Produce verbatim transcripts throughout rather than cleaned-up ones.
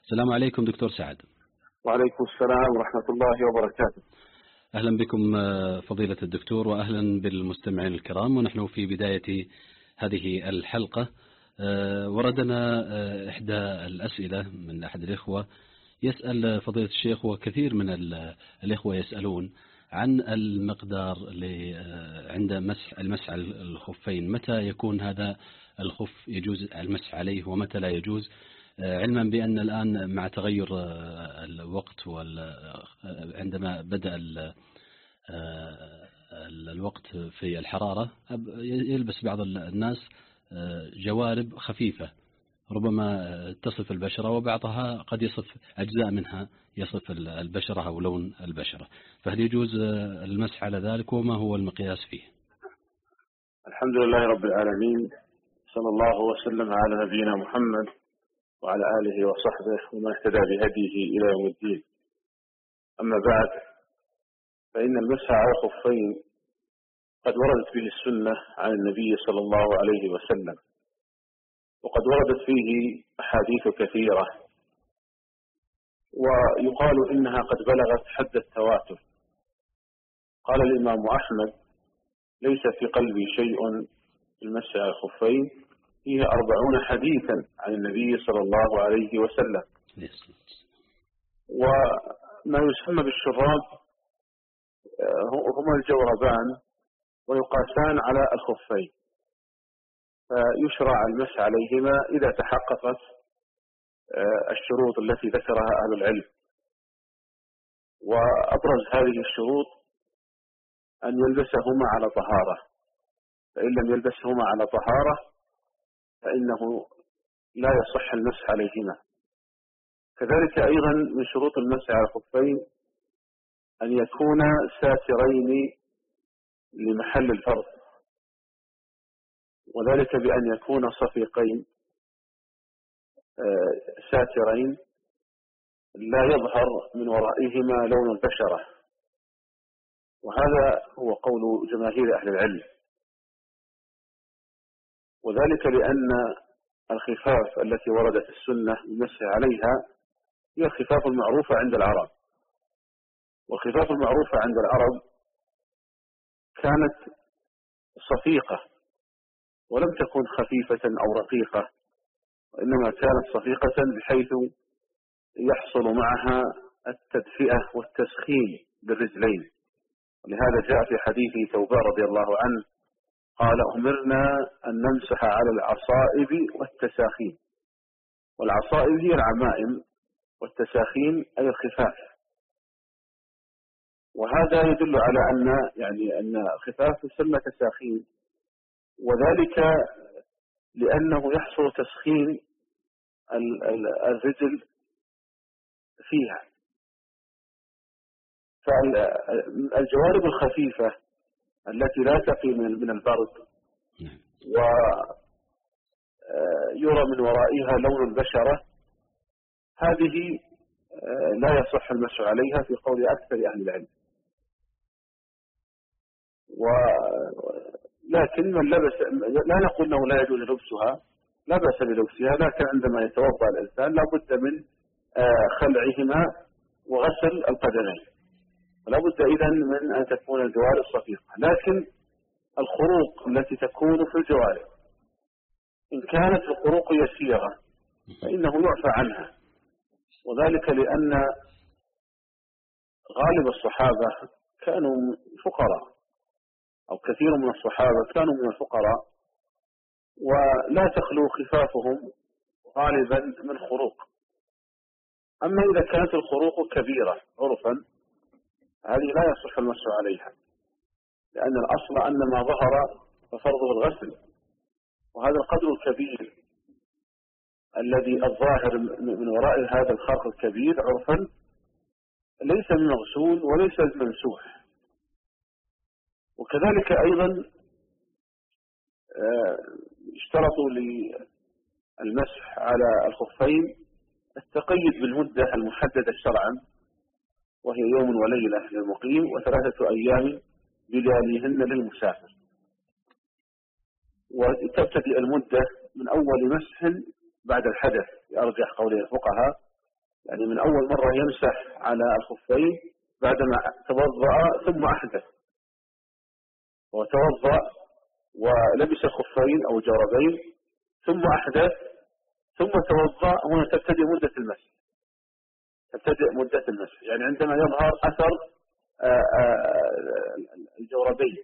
السلام عليكم دكتور سعد. وعليكم السلام ورحمة الله وبركاته. أهلا بكم فضيلة الدكتور وأهلا بالمستمعين الكرام. ونحن في بداية هذه الحلقة وردنا إحدى الأسئلة من أحد الإخوة يسأل فضيلة الشيخ، وكثير من الإخوة يسألون عن المقدار عند مسح المسح على الخفين، متى يكون هذا الخف يجوز المسح عليه ومتى لا يجوز، علما بأن الآن مع تغير الوقت عندما بدأ الوقت في الحرارة يلبس بعض الناس جوارب خفيفة ربما تصف البشرة، وبعضها قد يصف أجزاء منها يصف البشرة أو لون البشرة، فهل يجوز المسح على ذلك وما هو المقياس فيه؟ الحمد لله رب العالمين، صلى الله وسلم على نبينا محمد وعلى آله وصحبه ومن اهتدى بهديه إلى يوم الدين. أما بعد، فإن المسح على الخفين قد وردت به السنة عن النبي صلى الله عليه وسلم، وقد وردت فيه أحاديث كثيرة، ويقال إنها قد بلغت حد التواتر. قال الإمام أحمد: ليس في قلبي شيء في المسح على الخفين فيه أربعون حديثا عن النبي صلى الله عليه وسلم. وما يسمى بالشراب هما الجوربان ويقاسان على الخفين، فيشرع المسح عليهما إذا تحققت الشروط التي ذكرها أهل العلم. وأبرز هذه الشروط أن يلبسهما على طهارة، فإن لم يلبسهما على طهارة فإنه لا يصح المسح عليهما. كذلك أيضا من شروط المسح على الخفين أن يكون ساترين لمحل الفرض، وذلك بأن يكون صفيقين ساترين لا يظهر من ورائهما لون البشرة، وهذا هو قول جماهير أهل العلم. وذلك لأن الخفاف التي وردت السنة المسح عليها هي الخفاف المعروفة عند العرب، والخفاف المعروفة عند العرب كانت صفيقة ولم تكن خفيفة أو رقيقة، وإنما كانت صفيقة بحيث يحصل معها التدفئة والتسخين بالرجلين. ولهذا جاء في حديث ثوبان رضي الله عنه قال: أمرنا أن نمسح على العصائب والتساخين. والعصائب هي العمائم، والتساخين أي الخفاف. وهذا يدل على أن يعني أن الخفاف تسمى تساخين، وذلك لأنه يحصل تسخين الرجل فيها. فالجوارب الخفيفة التي لا تقي من البرد ويرى من ورائها لون البشرة، هذه لا يصح المسح عليها في قول أكثر أهل العلم. ولكن من لبس، لا نقول أنه لا يجوز لبسها، لا بأس بلبسها، لكن عندما يتوضأ الإنسان لا بد من خلعهما وغسل القدمين، ولا بد إذن من أن تكون الجوارب صفيقة. لكن الخروق التي تكون في الجوارب إن كانت الخروق يسيرة فإنه يعفى عنها، وذلك لأن غالب الصحابة كانوا فقراء، أو كثير من الصحابة كانوا من الفقراء، ولا تخلو خفافهم غالبا من خروق. أما إذا كانت الخروق كبيرة عرفا هذه لا يصح المسح عليها، لأن الأصل أن ما ظهر ففرضه الغسل، وهذا القدر الكبير الذي الظاهر من وراء هذا الخرق الكبير عرفا ليس بمغسول وليس بممسوح. وكذلك أيضا اشترطوا للمسح على الخفين التقيد بالمدة المحددة شرعا، وهي يوم وليلة للمقيم وثلاثة أيام بلياليهن للمسافر. وتبتدئ المدة من أول مسح بعد الحدث، يرجح قول الفقهاء، يعني من أول مرة يمسح على الخفين بعدما توضأ ثم أحدث، وتوضأ ولبس خفين أو جوربين ثم أحدث ثم توضأ، هنا تبتدئ مدة المسح، تبتدئ مدة المسح يعني عندما يظهر أثر الجوربين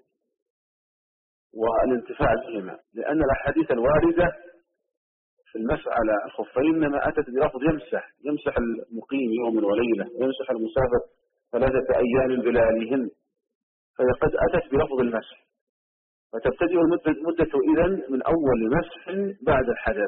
والانتفاع بهما، لأن الأحاديث الواردة في المسح على الخفين إنما أتت بلفظ يمسح، يمسح المقيم يوم وليلة، يمسح المسافر ثلاثة أيام بلياليهن، فهي قد أتت بلفظ المسح، فتبتدئ المدة مدة إذن من أول مسح بعد الحدث،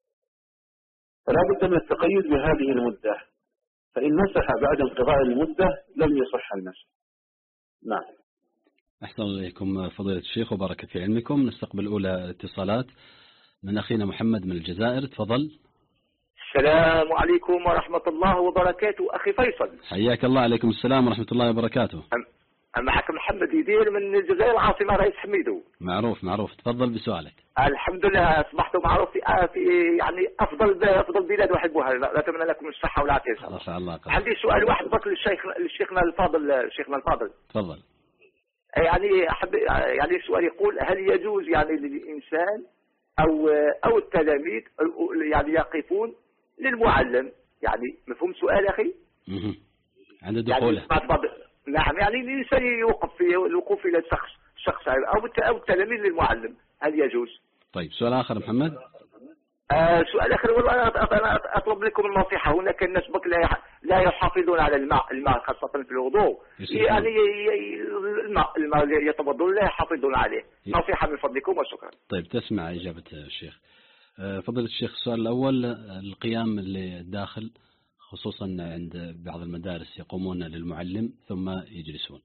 فلا بد من التقيد بهذه المدة، فإن مسح بعد انقضاء المدة لم يصح المسح. نعم. أحسن إليكم فضيلة الشيخ وبارك في علمكم. نستقبل أولى اتصالات من أخينا محمد من الجزائر، تفضل. السلام عليكم ورحمة الله وبركاته أخي فيصل. حياك الله. عليكم السلام ورحمة الله وبركاته. معك محمد يدير من الجزائر العاصمة رئيس حميدو. معروف معروف، تفضل بسؤالك. الحمد لله أصبحت معروف في يعني أفضل أفضل بلاد أحبها، أتمنى لكم الصحة والعافية. ما شاء الله. عندي سؤال واحد بس للشيخ للشيخنا الفاضل شيخنا الفاضل. تفضل. يعني أحب يعني السؤال يقول هل يجوز يعني للإنسان أو أو التلاميذ يعني يقفون للمعلم، يعني مفهوم سؤال أخي؟ اها عند دخوله. يعني نعم، يعني الإنسان يوقف في الوقوف إلى الشخص شخص أو أو التلاميذ للمعلم، هل يجوز؟ طيب سؤال آخر محمد. آه سؤال آخر، والله أنا أطلب لكم النصيحة. هناك الناس بك لا لا يحافظون على الماء الماء خاصة في الوضوء، يعني الماء الماء يتوضون لا يحافظون عليه. نصيحة من فضلكم وشكرا. طيب تسمع إجابة الشيخ. فضيلة الشيخ السؤال الأول، القيام للداخل خصوصا عند بعض المدارس يقومون للمعلم ثم يجلسون.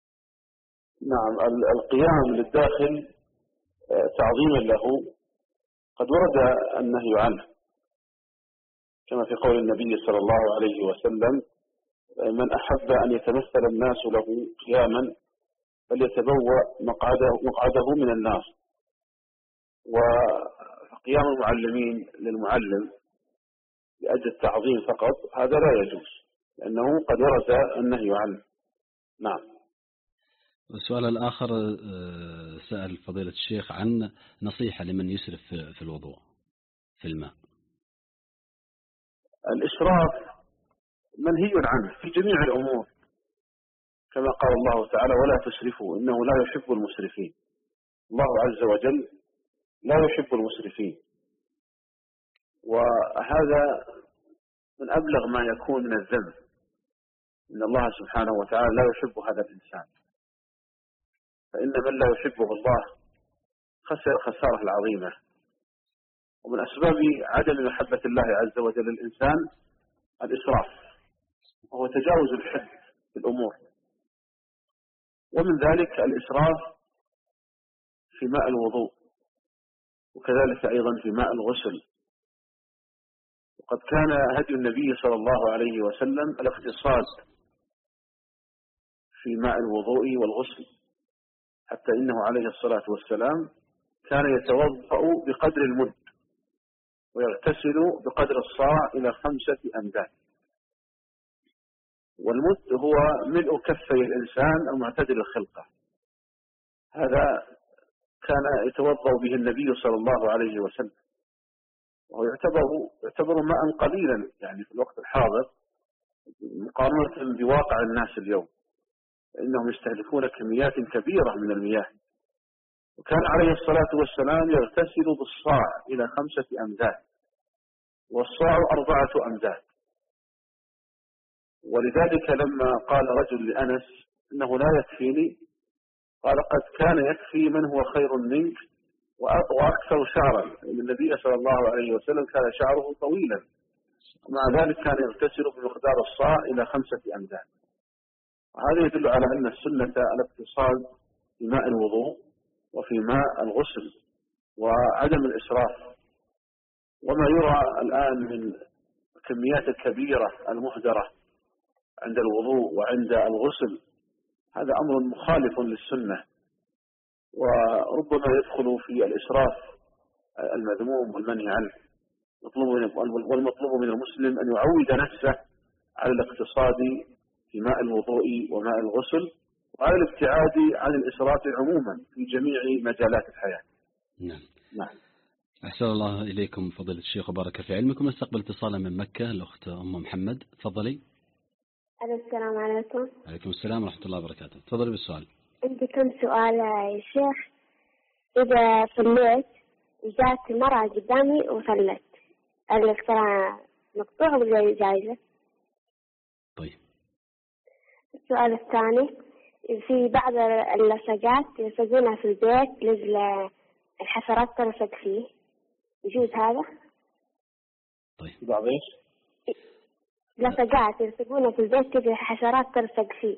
نعم، القيام للداخل تعظيما له قد ورد النهي عنه، كما في قول النبي صلى الله عليه وسلم: من أحب أن يتمثل الناس له قياما فليتبوأ مقعده, مقعده من النار. وقيام المعلمين للمعلم لأجل التعظيم فقط هذا لا يجوز، لأنه قد ورد النهي عنه. نعم. السؤال الآخر، سأل فضيلة الشيخ عن نصيحة لمن يسرف في الوضوء في الماء. الإسراف منهي عنه في جميع الأمور، كما قال الله تعالى: ولا تسرفوا إنه لا يحب المسرفين. الله عز وجل لا يحب المسرفين، وهذا من أبلغ ما يكون من الذنب، إن الله سبحانه وتعالى لا يحب هذا الإنسان، فإن من لا يحبه الله خسر خسارة العظيمة. ومن أسباب عدم محبة الله عز وجل للإنسان الإسراف، وهو تجاوز الحد في الأمور، ومن ذلك الإسراف في ماء الوضوء، وكذلك أيضا في ماء الغسل. وقد كان هدي النبي صلى الله عليه وسلم الاقتصاد في ماء الوضوء والغسل، حتى إنه عليه الصلاة والسلام كان يتوضأ بقدر المد ويغتسل بقدر الصاع إلى خمسة أمداد، والمد هو ملء كفي الإنسان المعتدل الخلقة. هذا كان يتوضأ به النبي صلى الله عليه وسلم، وهو يعتبر يعتبر ماء قليلا يعني في الوقت الحاضر مقارنة بواقع الناس اليوم، إنهم يستهلكون كميات كبيرة من المياه. وكان عليه الصلاة والسلام يغتسل بالصاع إلى خمسة أمداد، والصاع أربعة أمداد. ولذلك لما قال رجل لأنس إنه لا يكفيني، قال: قد كان يكفي من هو خير منك وأكثر شعرا، لأن النبي صلى الله عليه وسلم كان شعره طويلا، ومع ذلك كان يغتسل بمقدار الصاع إلى خمسة أمداد. وهذا يدل على أن السنة الاقتصاد في ماء الوضوء وفي ماء الغسل وعدم الإسراف. وما يرى الآن من الكميات الكبيرة المهدرة عند الوضوء وعند الغسل هذا أمر مخالف للسنة، وربما يدخل في الإسراف المذموم والمنهي عنه. والمطلوب من المسلم أن يعود نفسه على الاقتصاد في ماء الوضوء وماء الغسل، وعلى الابتعاد عن الإسراف عموما في جميع مجالات الحياة. نعم. نعم. أحسن الله إليكم فضيلة الشيخ وبارك في علمكم. نستقبل اتصالا من مكة الأخت أم محمد، تفضلي. السلام عليكم. عليكم السلام ورحمة الله وبركاته. تفضلي بالسؤال. عندي كم سؤال يا شيخ. إذا صليت وجات مرأة قدامي وصلت، هل الصلاة مقطوعة ولا جايزة؟ طيب. السؤال الثاني، في بعض اللصقات يلصقونها في البيت لجل الحشرات تلصق فيه، يجوز هذا؟ طيب. بعض ايش؟ لصقات يلصقونها في البيت لجل الحشرات تلصق فيه.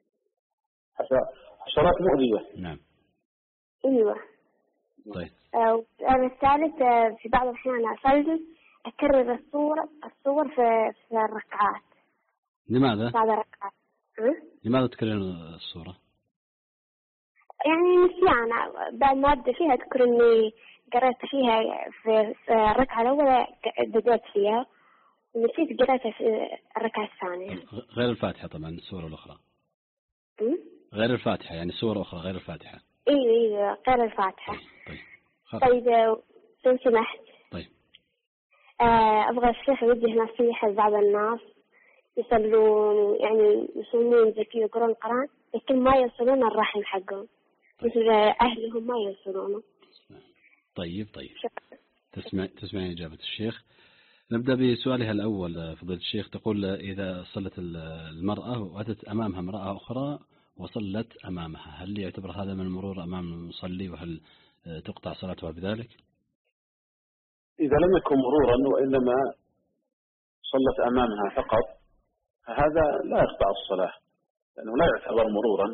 حشرات مؤذية. نعم. ايوه. طيب. السؤال الثالث، في بعض الأحيان أصلي أكرر الصورة الصور في في الركعات. لماذا؟ بعض الركعات. لماذا تكرر الصورة؟ يعني نسيان، بعد ما أبدأ فيها أذكر إني قرأت فيها في الركعة الأولى بدأت فيها ونسيت قرأتها في الركعة الثانية. غير الفاتحة طبعا، السورة الأخرى. م? غير الفاتحة يعني سورة أخرى غير الفاتحة. إيه إيه غير الفاتحة. طيب. طيب لو سمحت. طيب. أبغى الشيخ يوجه نصيحة لبعض الناس يصلون، يعني يصومون زكي ويقرون القرآن لكن ما يوصلون الرحم حقهم. طيب. مثل أهلهم ما يوصلونه. طيب طيب. تسمع تسمعين إجابة الشيخ. نبدأ بسؤالها الأول فضيلة الشيخ. تقول إذا صلت المرأة وأتت أمامها امرأة أخرى وصلت أمامها، هل يعتبر هذا من المرور أمام المصلي وهل تقطع صلاتها بذلك؟ إذا لم يكن مرورا وإنما صلت أمامها فقط فهذا لا يقطع الصلاة لأنه لا يعتبر مرورا.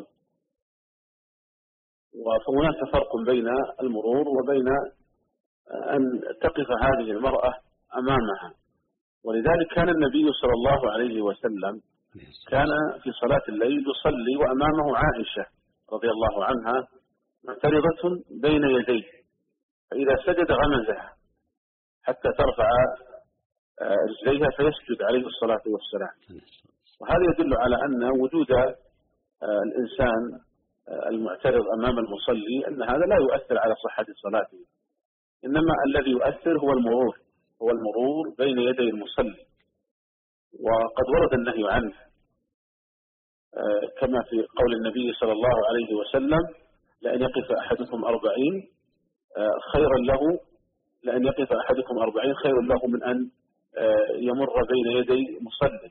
فهناك فرق بين المرور وبين أن تقف هذه المرأة أمامها. ولذلك كان النبي صلى الله عليه وسلم كان في صلاة الليل يصلي وأمامه عائشة رضي الله عنها معترضة بين يديه، فإذا سجد غمزها حتى ترفع رجليها فيسجد عليه الصلاة والسلام. وهذا يدل على أن وجود الإنسان المعترض أمام المصلي أن هذا لا يؤثر على صحة صلاته، إنما الذي يؤثر هو المرور هو المرور بين يدي المصلي. وقد ورد النهي عنه كما في قول النبي صلى الله عليه وسلم: لأن يقف أحدكم أربعين خيرا له لأن يقف أحدكم أربعين خير له من أن يمر بين يدي مصلي.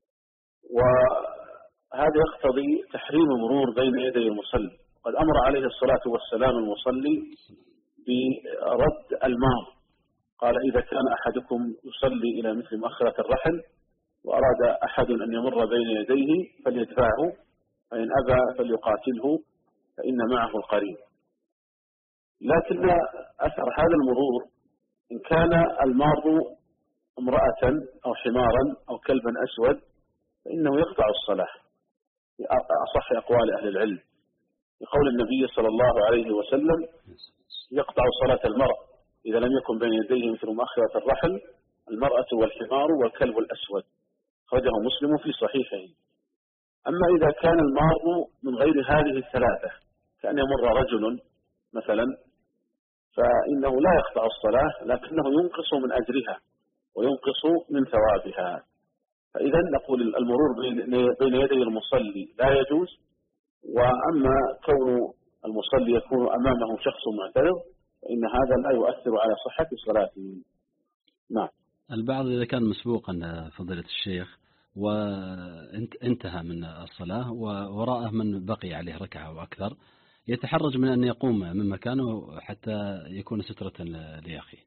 وهذا يقتضي تحريم المرور بين يدي المصلي. قد أمر عليه الصلاة والسلام المصلي برد المار، قال: إذا كان أحدكم يصلي إلى مثل مؤخرة الرحل وأراد أحد أن يمر بين يديه فليدفعه، فإن أبى فليقاتله فإن معه القرين. لكن أثر هذا المرور إن كان المار امرأة أو حمارا أو كلبا أسود فإنه يقطع الصلاة في أصح أقوال أهل العلم، لقول النبي صلى الله عليه وسلم: يقطع صلاة المرء إذا لم يكن بين يديه مثل مؤخرة الرحل المرأة والحمار والكلب الأسود، خرجه مسلم في صحيحه. أما إذا كان المار من غير هذه الثلاثة كأن يمر رجل مثلا فإنه لا يقطع الصلاة لكنه ينقص من أجرها وينقص من ثوابها. فإذا نقول المرور بين يدي المصلي لا يجوز. وأما كون المصلي يكون أمامه شخص معترض فإن هذا لا يؤثر على صحة صلاته. نعم. البعض إذا كان مسبوقا فضيلة الشيخ وانتهى من الصلاة ووراءه من بقي عليه ركعة وأكثر يتحرج من أن يقوم من مكانه حتى يكون سترة لأخيه.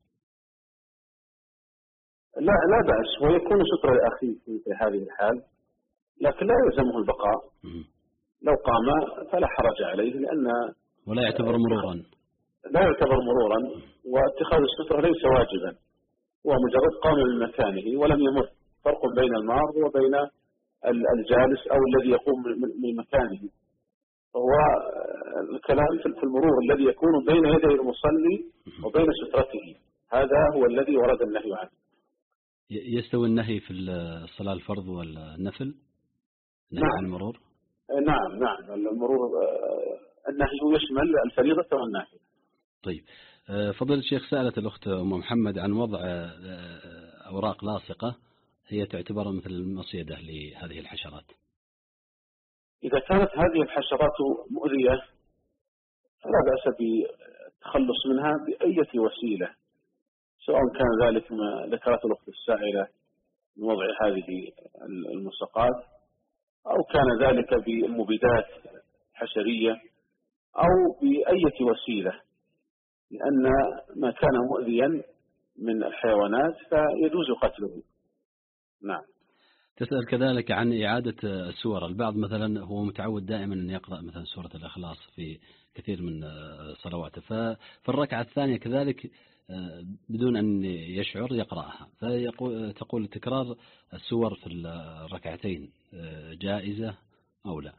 لا لا بأس، ويكون سترة لأخيه في هذه الحال، لكن لا يلزمه البقاء. لو قام فلا حرج عليه، لأن ولا يعتبر مرورا لا يعتبر مرورا واتخاذ السترة ليس واجبا، هو مجرد قام من مكانه ولم يمر. فرق بين المار وبين الجالس أو الذي يقوم من مكانه. هو الكلام في المرور الذي يكون بين يدي المصلي وبين سترته، هذا هو الذي ورد النهي عنه. يستوي النهي في الصلاة الفرض والنفل؟ نهي نعم. عن المرور؟ نعم نعم المرور النهي يشمل الفريضة والنافلة. طيب فضيلة الشيخ، سألت الأخت أم محمد عن وضع أوراق لاصقة هي تعتبر مثل المصيدة لهذه الحشرات. إذا كانت هذه الحشرات مؤذية فلا بأس بالتخلص منها بأية وسيلة، سواء كان ذلك ما ذكرت الأخت السائلة من وضع هذه الملصقات، أو كان ذلك بالمبيدات حشرية، أو بأية وسيلة، لأن ما كان مؤذيا من الحيوانات فيجوز قتله. نعم. تسأل كذلك عن إعادة السور. البعض مثلا هو متعود دائما أن يقرأ مثلا سورة الإخلاص في كثير من صلواته، ففي الركعة الثانية كذلك بدون أن يشعر يقرأها، فتقول تكرار السور في الركعتين جائزة أو لا؟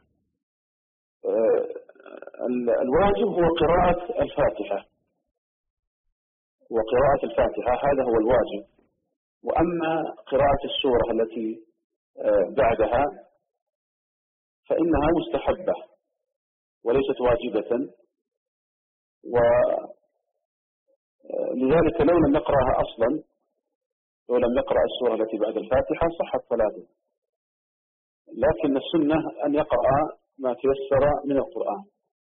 الواجب هو قراءة الفاتحة، وقراءة الفاتحة هذا هو الواجب. وأما قراءة السورة التي بعدها فإنها مستحبة وليست واجبة، ولذلك لو لم نقرأها أصلا، لو لم نقرأ السورة التي بعد الفاتحة صحت صلاته، لكن السنة أن يقرأ ما تيسر من القرآن.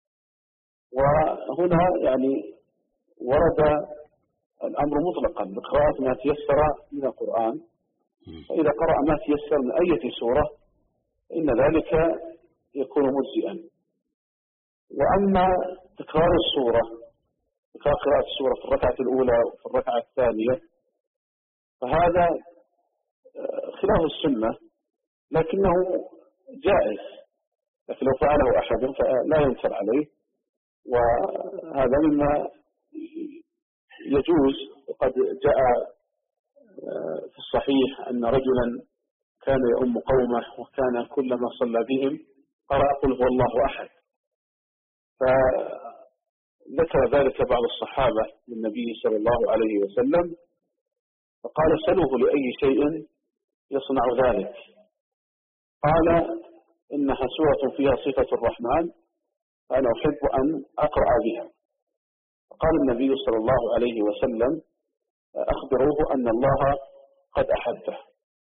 وهنا يعني ورد الأمر مطلقا بقراءة ما تيسر من القرآن، فإذا قرأ ما تيسر من أي سورة إن ذلك يكون مجزئا. وأما تكرار السورة، تكرار قراءة السورة في الركعة الأولى وفي الركعة الثانية، فهذا خلاف السنة، لكنه جائز، لكن لو فعله أحد فلا ينكر عليه، وهذا مما يجوز. وقد جاء في الصحيح أن رجلا كان يؤم قومه وكان كلما صلى بهم قرأ قل هو الله أحد، فذكر ذلك بعض الصحابة للنبي صلى الله عليه وسلم، فقال سلوه لأي شيء يصنع ذلك، قال إنها سورة فيها صفة الرحمن أنا أحب أن أقرأ بها. قال النبي صلى الله عليه وسلم أخبروه أن الله قد أحبه.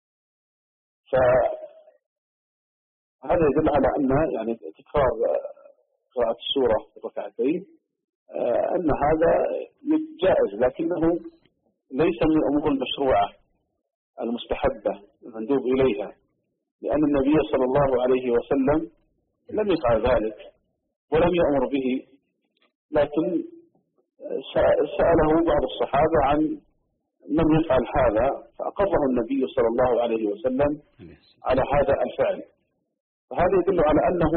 فهذا يدل على أن يعني تكرار قراءة السورة في الركعتين أن هذا جائز، لكنه ليس من الأمور المشروعة المستحبة المندوب إليها، لأن النبي صلى الله عليه وسلم لم يفعل ذلك ولم يأمر به، لكن سأله بعض الصحابة عن من يفعل هذا فأقره النبي صلى الله عليه وسلم على هذا الفعل. فهذا يدل على أنه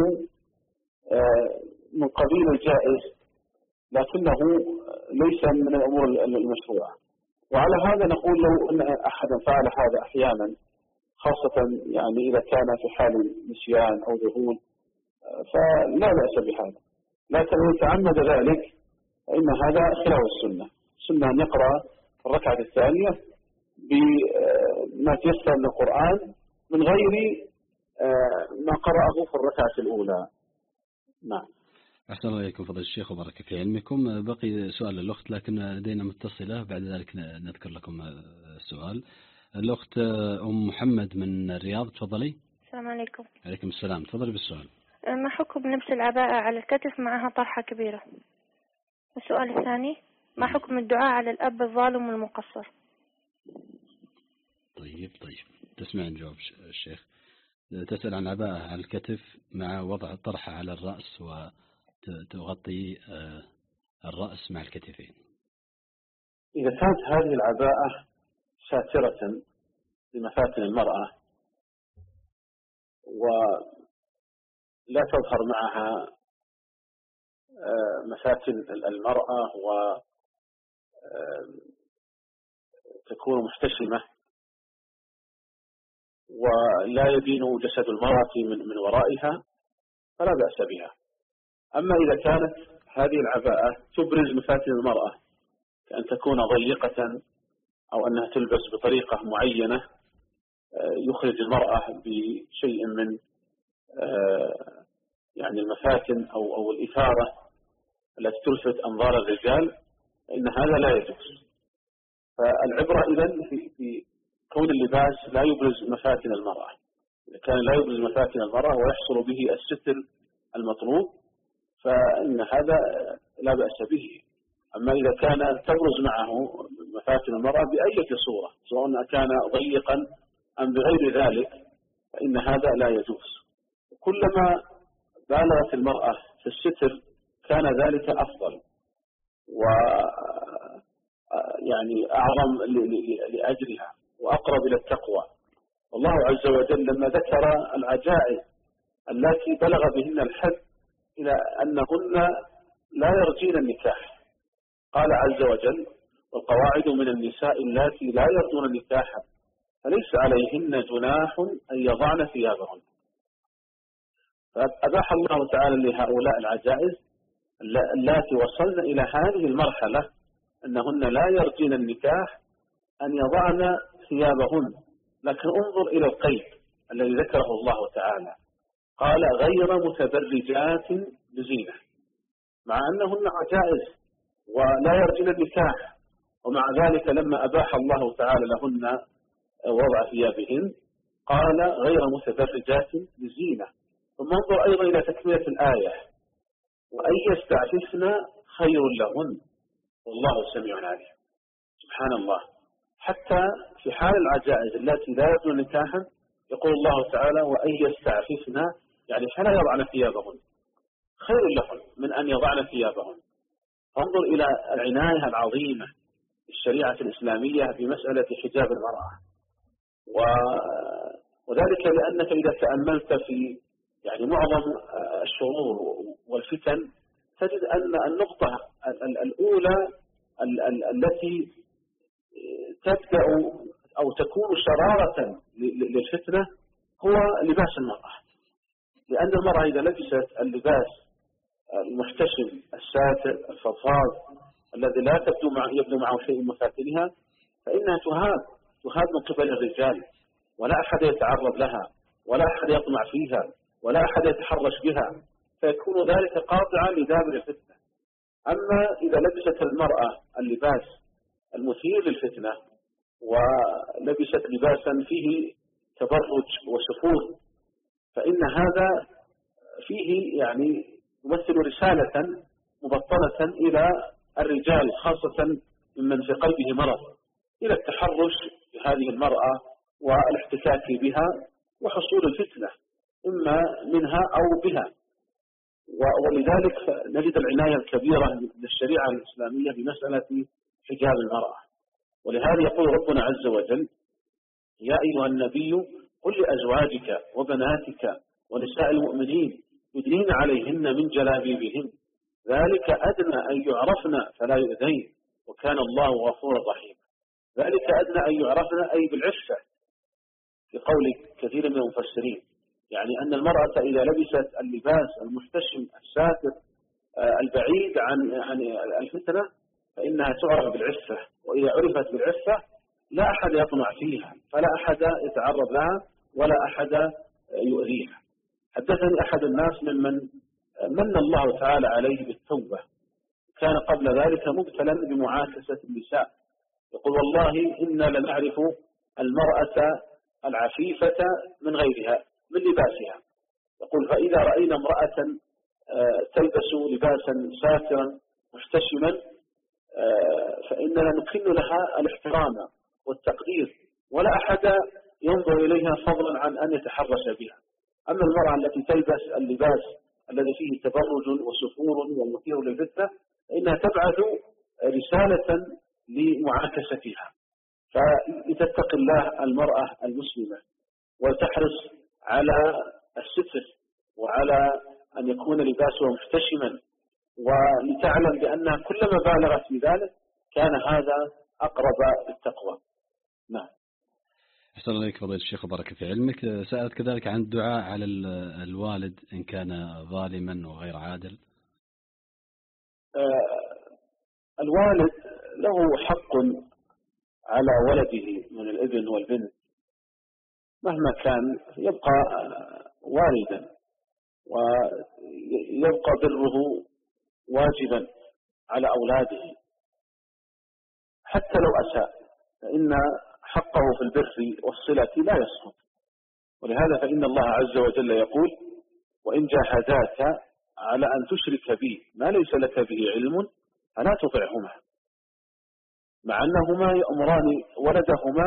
من قبيل الجائز، لكنه ليس من الأمور المشروعة. وعلى هذا نقول لو أن أحدا فعل هذا أحيانا، خاصة يعني إذا كان في حال نسيان أو ذهول، فلا بأس بهذا. لكن لو تعمد ذلك فإن هذا خلاف السنة. السنة أن يقرأ الركعة الثانية بما تيسر من القرآن من غير ما قرأه في الركعة الأولى. نعم. أحسن الله إليكم فضل الشيخ وبارك في علمكم. بقي سؤال للأخت لكن لدينا متصلة، بعد ذلك نذكر لكم السؤال. الأخت أم محمد من الرياض، تفضلي. السلام عليكم. عليكم السلام، تفضلي بالسؤال. ما حكم لبس العباءة على الكتف معها طرحة كبيرة؟ السؤال الثاني، ما حكم الدعاء على الأب الظالم والمقصر؟ طيب طيب تسمعين جواب الشيخ. تسأل عن عباءة على الكتف مع وضع الطرحة على الرأس وتغطي الرأس مع الكتفين. إذا كانت هذه العباءة ساترة لمفاتن المرأة ولا تظهر معها مفاتن المرأة وتكون محتشمة ولا يبين جسد المرأة من ورائها فلا بأس بها. أما إذا كانت هذه العباءة تبرز مفاتن المرأة كأن تكون ضيقة أو أنها تلبس بطريقة معينة يخرج المرأة بشيء من يعني المفاتن أو أو الإثارة التي تلفت أنظار الرجال، فإن هذا لا يجوز. فالعبرة إذن في في كون اللباس لا يبرز مفاتن المرأة. إذا كان لا يبرز مفاتن المرأة ويحصل به الستر المطلوب فإن هذا لا بأس به. أما إذا كان تبرز معه مفاتن المرأة بأي صورة، سواء كان ضيقا أم بغير ذلك، فإن هذا لا يجوز. كلما بالغت المرأة في الستر كان ذلك أفضل و يعني أعظم لأجلها وأقرب إلى التقوى. والله عز وجل لما ذكر العجائز التي بلغ بهن الحد إلى أنهن لا يرجين النكاح قال عز وجل: والقواعد من النساء اللاتي لا يرجون نكاحا فليس عليهن جناح أن يضعن ثيابهن. فأباح الله تعالى لهؤلاء العجائز اللاتي وصلن إلى هذه المرحلة أنهن لا يرجين النكاح أن يضعن ثيابهن. لكن انظر إلى القيد الذي ذكره الله تعالى، قال: غير متبرجات بزينة، مع أنهن عجائز ولا يرجين النكاح، ومع ذلك لما أباح الله تعالى لهن وضع ثيابهن قال: غير متبرجات بزينة. ثم انظر أيضا إلى تكملة الآية: وأن يستعففن خير لهن والله سميع عليم. سبحان الله، حتى في حال العجائز التي لا يرجون نكاحا يقول الله تعالى: وأن يستعففن، يعني فلا يضعن ثيابهن، خير لهن من أن يضعن ثيابهن. انظر إلى العناية العظيمة الشريعة الإسلامية بمسألة حجاب المرأة، وذلك لأنك إذا تأملت في يعني معظم الشرور والفتن تجد أن النقطة الأولى التي تبدأ أو تكون شرارة للفتنة هو لباس المرأة. لأن المرأة إذا لبست اللباس المحتشم الساتر الفضفاض الذي لا تبدو مع يبدو معه شيء من مفاتنها فإنها تهاب تهاب من قبل الرجال، ولا أحد يتعرض لها، ولا أحد يطمع فيها، ولا أحد يتحرش بها، فيكون ذلك قاطعا لدابر الفتنة. أما إذا لبست المرأة اللباس المثير للفتنة ولبست لباسا فيه تبرج وسفور فإن هذا فيه يعني يمثل رسالة مبطنة إلى الرجال خاصة ممن في قلبه مرض إلى التحرش بهذه المرأة والاحتكاك بها وحصول الفتنة إما منها أو بها. ولذلك نجد العناية الكبيرة للشريعة الإسلامية بمسألة حجاب المرأة. ولهذا يقول ربنا عز وجل: يا أيها النبي قل لأزواجك وبناتك ونساء المؤمنين يدنين عليهن من جلابيبهن ذلك أدنى أن يعرفن فلا يؤذين وكان الله غفورا رحيما. ذلك أدنى أن يعرفن أي بالعفة في قول كثير من المفسرين، يعني أن المرأة إذا لبست اللباس المحتشم الساتر البعيد عن عن الفتنة فإنها تعرف بالعفة، وإذا عرفت بالعفة لا أحد يطمع فيها، فلا أحد يتعرض لها ولا أحد يؤذيها. حدثني أحد الناس ممن من الله تعالى عليه بالتوبة، كان قبل ذلك مبتلا بمعاكسة النساء، يقول: والله إنا لنعرف المرأة العفيفة من غيرها من لباسها. يقول: فإذا رأينا امرأة تلبس لباسا ساترا محتشما فإننا نكن لها الاحترام والتقدير، ولا أحد ينظر إليها فضلا عن أن يتحرش بها. أما المرأة التي تلبس اللباس الذي فيه تبرج وسفور ومثير للفتنة فإنها تبعث رسالة لمعاكستها. فلتتقي الله المرأة المسلمة وتحرص على الستر وعلى أن يكون لباسها محتشما، ولتعلم بأنها كلما بالغت في ذلك كان هذا أقرب للتقوى. نعم. أحسن الله إليك فضيلة الشيخ وبارك في علمك. سألت كذلك عن الدعاء على الوالد إن كان ظالما وغير عادل. آه الوالد له حق على ولده من الابن والبنت مهما كان يبقى والدا، ويبقى بره واجبا على أولاده حتى لو أساء، فإن حقه في البر والصلة لا يسقط. ولهذا فإن الله عز وجل يقول: وإن جاهداك على أن تشرك بي ما ليس لك به علم فلا تطعهما، مع أنهما يأمران ولدهما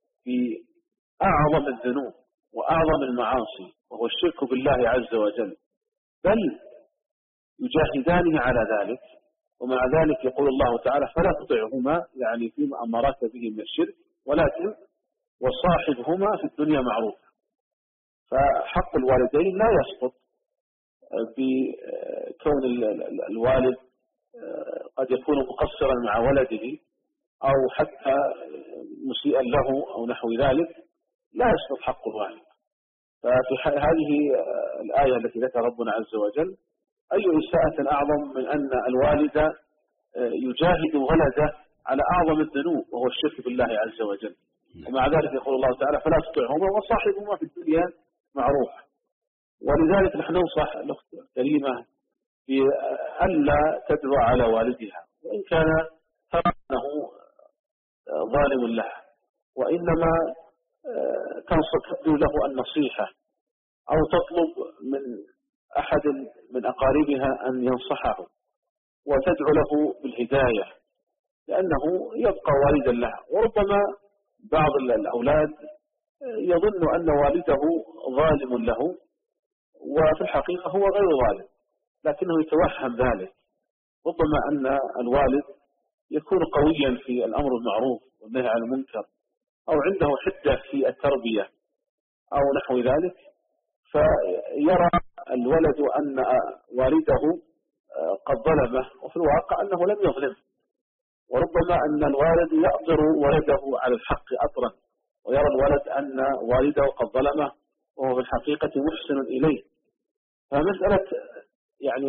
بأعظم الذنوب وأعظم المعاصي وهو الشرك بالله عز وجل، بل يجاهدانه على ذلك، ومع ذلك يقول الله تعالى: فلا تطعهما، يعني فيما أمرك به من الشرك، ولكن وصاحبهما في الدنيا معروف. فحق الوالدين لا يسقط بكون الوالد قد يكون مقصرا مع ولده أو حتى مسيئا له أو نحو ذلك، لا يسقط حق الوالد. ففي هذه الآية التي ذكر ربنا عز وجل أي إساءة أعظم من أن الوالد يجاهد ولده على أعظم الذنوب وهو الشرك بالله عز وجل، ومع ذلك يقول الله تعالى: فلا تطعهما وصاحبهما في الدنيا معروف. ولذلك نحن ننصح الأخت الكريمة بألا تدعو على والدها وإن كان ترى أنه ظالم له، وإنما تبدو له النصيحة أو تطلب من أحد من أقاربها أن ينصحه وتدعو له بالهداية، لأنه يبقى والدا لها. وربما بعض الأولاد يظن أن والده ظالم له وفي الحقيقة هو غير ظالم، لكنه يتوهم ذلك. ربما أن الوالد يكون قويا في الأمر بالمعروف والنهي عن المنكر، أو عنده حدة في التربية أو نحو ذلك، فيرى الولد أن والده قد ظلمه وفي الواقع أنه لم يظلمه. وربما أن الوالد يأطر ولده على الحق أطرا، ويرى الولد أن والده قد ظلمه وهو في الحقيقة محسن إليه. فمسألة يعني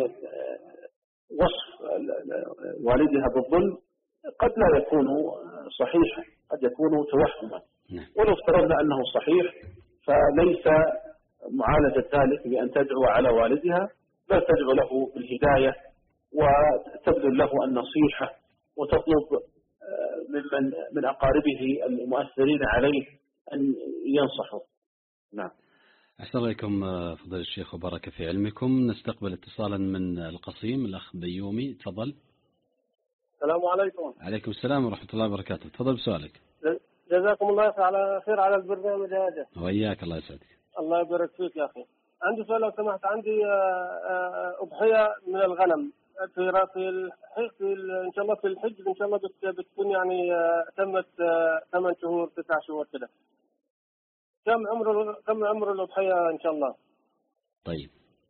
وصف والدها بالظلم قد لا يكون صحيحا، قد يكون توهما، ولو افترضنا أنه صحيح فليس معالجة ذلك بأن تدعو على والدها، بل تدعو له بالهداية وتبذل له النصيحة وتطلب من من أقاربه المؤثرين عليه أن ينصحوا. نعم. أحسن عليكم فضيلة الشيخ وبارك في علمكم. نستقبل اتصالا من القصيم، الأخ بيومي، تفضل. السلام عليكم. عليكم السلام ورحمة الله وبركاته. تفضل بسؤالك. جزاكم الله على خير على البرنامج هذا. وإياك، الله يسعدك. الله يبارك فيك يا أخي. عندي سؤال لو سمحت. عندي أضحية من الغنم في في في إن شاء الله في الحج إن شاء الله بتكون يعني تمت ثمان شهور تسع شهور كده. كم عمر كم عمر الأضحية إن شاء الله؟ طيب.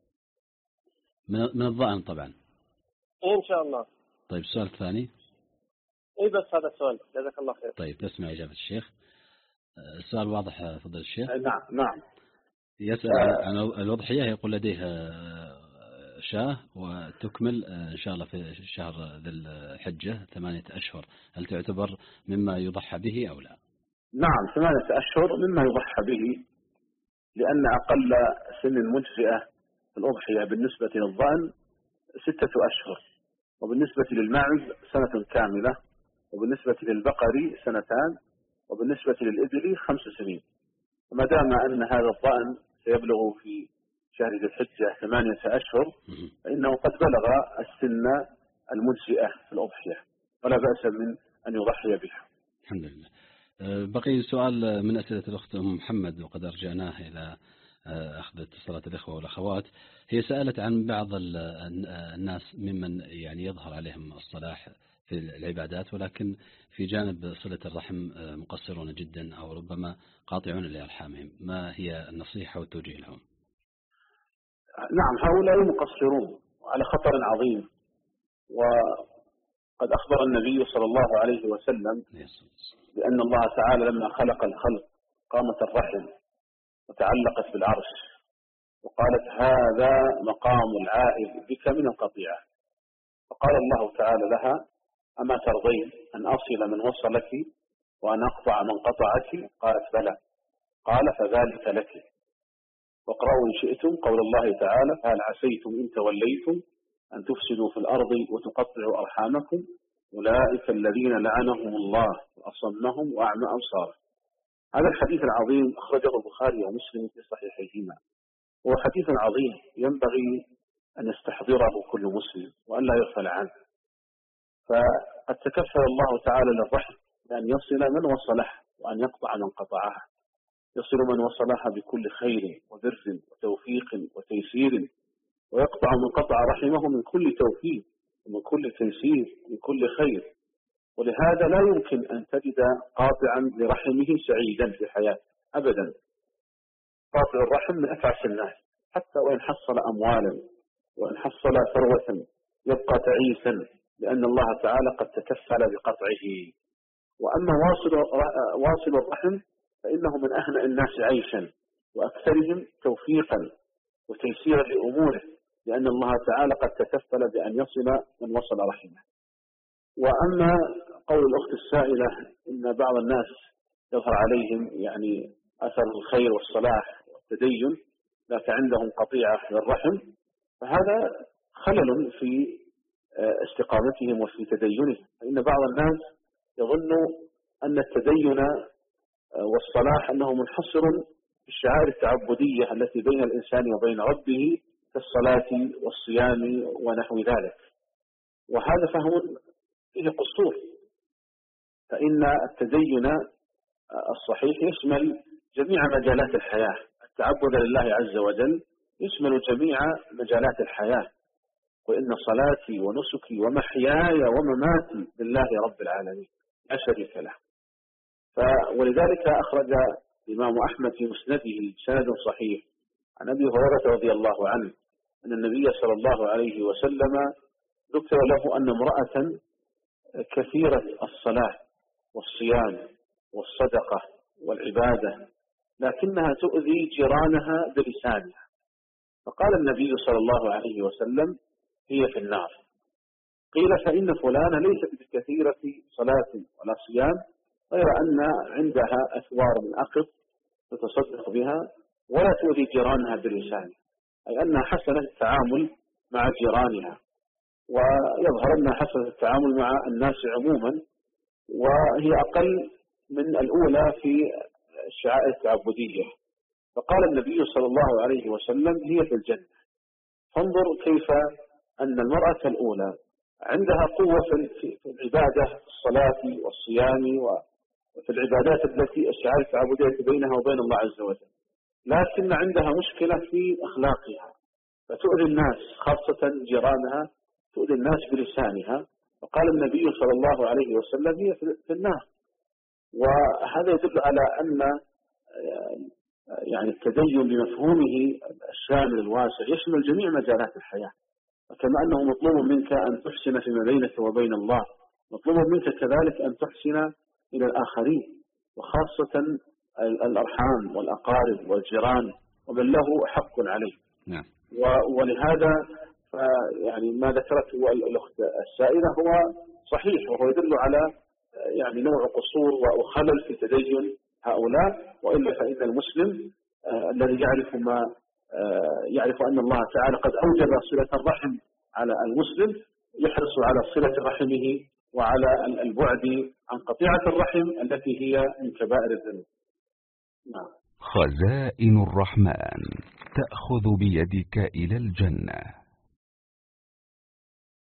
من من الضأن طبعا. إن شاء الله. طيب السؤال الثاني. إيه بس هذا السؤال، جزاك الله خير. طيب تسمع إجابة الشيخ. السؤال واضح فضل الشيخ؟ نعم نعم. يسأل عن الأضحية، يقول لديه شاة وتكمل إن شاء الله في شهر ذي الحجة ثمانية أشهر، هل تعتبر مما يضحى به أو لا؟ نعم، ثمانية أشهر مما يضحى به، لأن أقل سن مجزئة في الأضحية بالنسبة للضأن ستة أشهر، وبالنسبة للماعز سنة كاملة، وبالنسبة للبقر سنتان، وبالنسبة للإبل خمس سنين. وما دام أن هذا الضأن سيبلغ في شهر ذي الحجة ثمانية أشهر فإنه قد بلغ السن المجزئة في الأضحية، ولا بأس من أن يضحي بها. الحمد لله. بقي سؤال من أسئلة الأخت أم محمد، وقد أرجعناه إلى أخذ اتصالات الإخوة والأخوات. هي سألت عن بعض الناس ممن يعني يظهر عليهم الصلاح في العبادات، ولكن في جانب صلة الرحم مقصرون جدا أو ربما قاطعون لأرحامهم، ما هي النصيحة والتوجيه لهم؟ نعم، هؤلاء مقصرون على خطر عظيم، وقد أخبر النبي صلى الله عليه وسلم بأن الله تعالى لما خلق الخلق قامت الرحم وتعلقت بالعرش وقالت: هذا مقام العائد بك من القطيعة. فقال الله تعالى لها: أما ترضين أن أصل من وصلك وأن أقطع من قطعك؟ قالت بلى. قال فذلك لك. واقرأوا إن شئتم قول الله تعالى هل عسيتم إن توليتم أن تفسدوا في الأرض وتقطعوا أرحامكم أولئك الذين لعنهم الله وأصمهم وأعمى أبصارهم. هذا الحديث العظيم أخرجه البخاري ومسلم في صحيحيهما، هو حديث عظيم ينبغي أن يستحضره كل مسلم وأن لا يغفل عنه. فقد تكفل الله تعالى للرحم بأن يصل من وصله وأن يقطع من قطعه، يصل من وصلها بكل خير وبر وتوفيق وتيسير، ويقطع من قطع رحمه من كل توفيق ومن كل تيسير من كل خير. ولهذا لا يمكن أن تجد قاطعا لرحمه سعيدا في حياته أبدا. قاطع الرحم من أتعس الناس، حتى وإن حصل أموالا وإن حصل ثروة يبقى تعيسا، لأن الله تعالى قد تكفل بقطعه. وأما واصل واصل الرحم فإنه من أهنأ الناس عيشا وأكثرهم توفيقا وتيسيرا لأموره، لأن الله تعالى قد تكفل بأن يصل من وصل رحمه. وأما قول الأخت السائلة إن بعض الناس يظهر عليهم يعني أثر الخير والصلاح والتدين لكن عندهم قطيعة للرحم، فهذا خلل في استقامتهم وفي تدينهم. فإن بعض الناس يظن أن التدين والصلاح أنه منحصر في الشعائر التعبدية التي بين الإنسان وبين ربه كالصلاة والصيام ونحو ذلك، وهذا فهم فيه قصور. فإن التدين الصحيح يشمل جميع مجالات الحياة، التعبد لله عز وجل يشمل جميع مجالات الحياة. وإن صلاتي ونسكي ومحياي ومماتي لله رب العالمين لا شريك له. ولذلك أخرج الإمام أحمد في مسنده سند صحيح عن أبي هريرة رضي الله عنه أن النبي صلى الله عليه وسلم ذكر له أن امرأة كثيرة الصلاة والصيام والصدقة والعبادة لكنها تؤذي جيرانها بلسانها، فقال النبي صلى الله عليه وسلم هي في النار. قيل فإن فلانة ليست بكثيرة صلاة ولا صيام غير أن عندها أثوار من أقط تتصدق بها ولا تؤذي جيرانها بلسانها، أي أنها حسنة التعامل مع جيرانها، ويظهر أنها حسنة التعامل مع الناس عموما، وهي أقل من الأولى في الشعائر التعبدية. فقال النبي صلى الله عليه وسلم هي في الجنة. فانظر كيف أن المرأة الأولى عندها قوة في العبادة في الصلاة والصيام وفي العبادات التي الشعائر التعبدية بينها وبين الله عز وجل، لكن عندها مشكلة في أخلاقها فتؤذي الناس خاصة جيرانها، تؤذي الناس بلسانها. فقال النبي صلى الله عليه وسلم هي في النار. وهذا يدل على أن يعني التدين بمفهومه الشامل الواسع يشمل جميع مجالات الحياة، وكما أنه مطلوب منك أن تحسن فيما بينك وبين الله، مطلوب منك كذلك أن تحسن إلى الآخرين، وخاصة الأرحام والأقارب والجيران ومن له حق عليه. نعم. ولهذا يعني ما ذكرته الأخت السائلة هو صحيح، وهو يدل على يعني نوع قصور وخلل في تدين هؤلاء. وإلا فإن المسلم آه الذي يعرف ما آه يعرف أن الله تعالى قد أوجب صلة الرحم على المسلم يحرص على صلة رحمه وعلى البعد عن قطيعة الرحم التي هي من كبائر الذنوب. نعم. خزائن الرحمن تأخذ بيدك إلى الجنة.